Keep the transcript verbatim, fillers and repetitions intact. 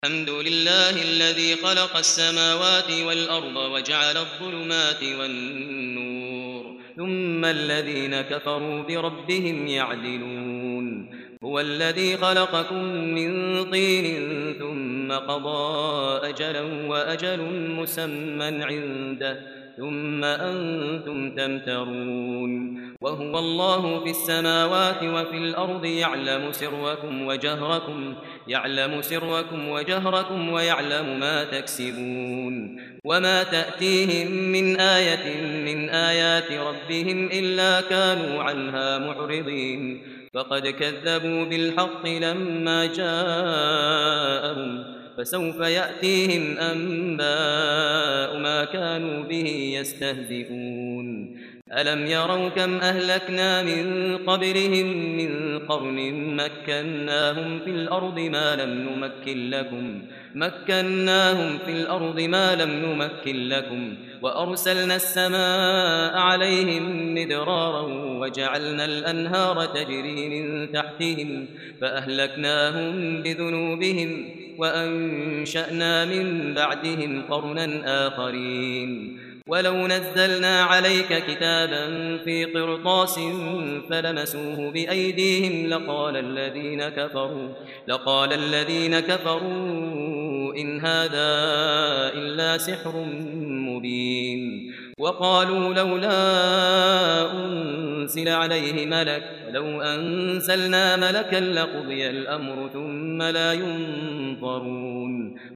الحمد لله الذي خلق السماوات والأرض وجعل الظلمات والنور ثم الذين كفروا بربهم يعدلون هو الذي خلقكم من طين ثم قضى أجلا وأجل مسمى عنده ثم أنتم تمترون وهو الله في السماوات وفي الأرض يعلم سركم وجهركم يعلم سركم وجهركم ويعلم ما تكسبون وما تأتيهم من آية من آيات ربهم إلا كانوا عنها معرضين فقد كذبوا بالحق لما جاءهم فسوف يأتيهم أنباء ما كانوا به يستهزئون ألم يروا كم أهلكنا من قبلهم من قرن مكناهم في الأرض ما لم نمكن لكم مكناهم في الأرض ما لم نمكن لكم وأرسلنا السماء عليهم مدرارا وجعلنا الأنهار تجري من تحتهم فأهلكناهم بذنوبهم وأنشأنا من بعدهم قرنا آخرين ولو نزلنا عليك كتابا في قرطاس فلمسوه بأيديهم لقال الذين كفروا لقال الذين كفروا إن هذا إلا سحر مبين وقالوا لولا أنزل عليه ملك لو أنزلنا ملكا لقضي الأمر ثم لا ينظرون